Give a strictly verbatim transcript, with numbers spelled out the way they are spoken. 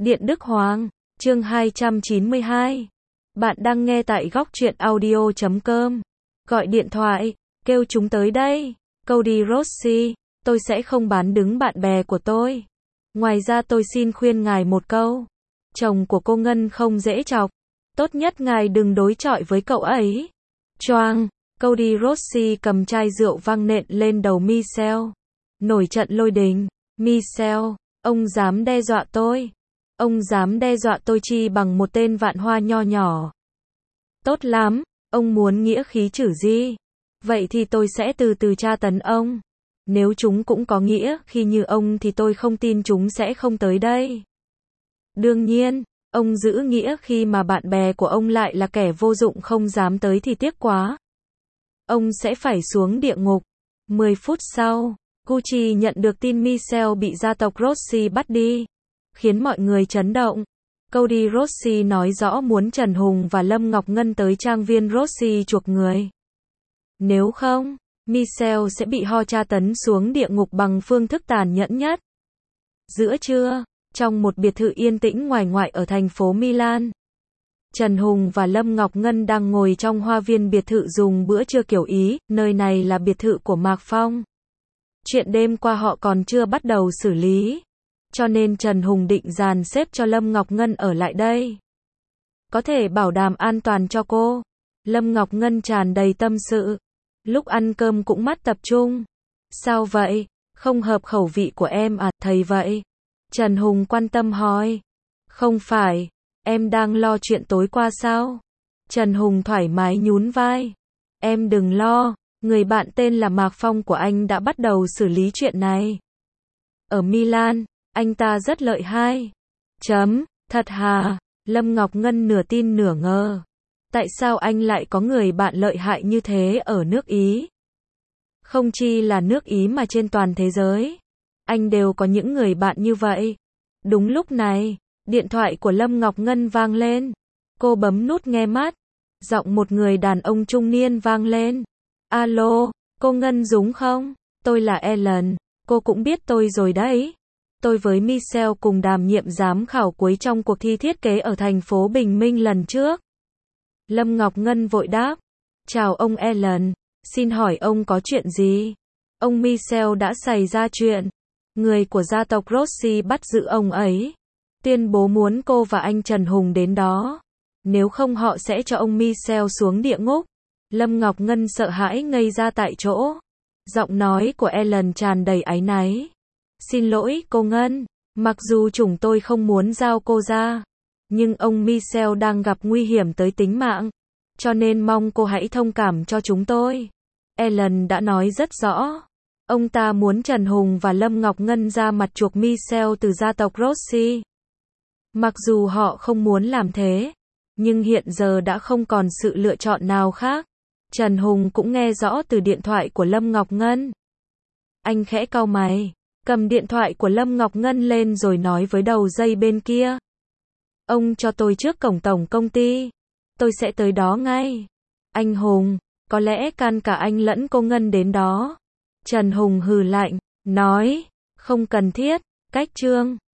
Điện Đức Hoàng, chương hai trăm chín mươi hai. Bạn đang nghe tại góc truyện audio chấm com. Gọi điện thoại, kêu chúng tới đây. Cody Rossi, tôi sẽ không bán đứng bạn bè của tôi. Ngoài ra tôi xin khuyên ngài một câu. Chồng của cô Ngân không dễ chọc. Tốt nhất ngài đừng đối chọi với cậu ấy. Choang, Cody Rossi cầm chai rượu văng nện lên đầu Michelle. Nổi trận lôi đình. Michelle, ông dám đe dọa tôi. Ông dám đe dọa tôi chi bằng một tên vạn hoa nho nhỏ. Tốt lắm, ông muốn nghĩa khí chử gì? Vậy thì tôi sẽ từ từ tra tấn ông. Nếu chúng cũng có nghĩa khi như ông thì tôi không tin chúng sẽ không tới đây. Đương nhiên, ông giữ nghĩa khi mà bạn bè của ông lại là kẻ vô dụng không dám tới thì tiếc quá. Ông sẽ phải xuống địa ngục. mười phút sau, Gucci nhận được tin Michelle bị gia tộc Rossi bắt đi, khiến mọi người chấn động. Cody Rossi nói rõ muốn Trần Hùng và Lâm Ngọc Ngân tới trang viên Rossi chuộc người. Nếu không, Michelle sẽ bị ho tra tấn xuống địa ngục bằng phương thức tàn nhẫn nhất. Giữa trưa, trong một biệt thự yên tĩnh ngoài ngoại ở thành phố Milan, Trần Hùng và Lâm Ngọc Ngân đang ngồi trong hoa viên biệt thự dùng bữa trưa kiểu Ý, nơi này là biệt thự của Mạc Phong. Chuyện đêm qua họ còn chưa bắt đầu xử lý, cho nên Trần Hùng định dàn xếp cho Lâm Ngọc Ngân ở lại đây. Có thể bảo đảm an toàn cho cô. Lâm Ngọc Ngân tràn đầy tâm sự. Lúc ăn cơm cũng mắt tập trung. Sao vậy? Không hợp khẩu vị của em à, thầy vậy? Trần Hùng quan tâm hỏi. Không phải, em đang lo chuyện tối qua sao? Trần Hùng thoải mái nhún vai. Em đừng lo, người bạn tên là Mạc Phong của anh đã bắt đầu xử lý chuyện này. Ở Milan, anh ta rất lợi hại. Chấm, thật hả? Lâm Ngọc Ngân nửa tin nửa ngờ. Tại sao anh lại có người bạn lợi hại như thế ở nước Ý? Không chi là nước Ý mà trên toàn thế giới. Anh đều có những người bạn như vậy. Đúng lúc này, điện thoại của Lâm Ngọc Ngân vang lên. Cô bấm nút nghe mắt. Giọng một người đàn ông trung niên vang lên. Alo, cô Ngân đúng không? Tôi là Ellen. Cô cũng biết tôi rồi đấy. Tôi với Michelle cùng đảm nhiệm giám khảo cuối trong cuộc thi thiết kế ở thành phố Bình Minh lần trước. Lâm Ngọc Ngân vội đáp. Chào ông Ellen. Xin hỏi ông có chuyện gì? Ông Michelle đã xảy ra chuyện. Người của gia tộc Rossi bắt giữ ông ấy. Tuyên bố muốn cô và anh Trần Hùng đến đó. Nếu không họ sẽ cho ông Michelle xuống địa ngục. Lâm Ngọc Ngân sợ hãi ngây ra tại chỗ. Giọng nói của Ellen tràn đầy áy náy. Xin lỗi cô Ngân, mặc dù chúng tôi không muốn giao cô ra, nhưng ông Michelle đang gặp nguy hiểm tới tính mạng, cho nên mong cô hãy thông cảm cho chúng tôi. Ellen đã nói rất rõ. Ông ta muốn Trần Hùng và Lâm Ngọc Ngân ra mặt chuộc Michelle từ gia tộc Rossi. Mặc dù họ không muốn làm thế, nhưng hiện giờ đã không còn sự lựa chọn nào khác. Trần Hùng cũng nghe rõ từ điện thoại của Lâm Ngọc Ngân. Anh khẽ cau mày, cầm điện thoại của Lâm Ngọc Ngân lên rồi nói với đầu dây bên kia. Ông cho tôi trước cổng tổng công ty. Tôi sẽ tới đó ngay. Anh Hùng, có lẽ can cả anh lẫn cô Ngân đến đó. Trần Hùng hừ lạnh, nói, không cần thiết, cách chương.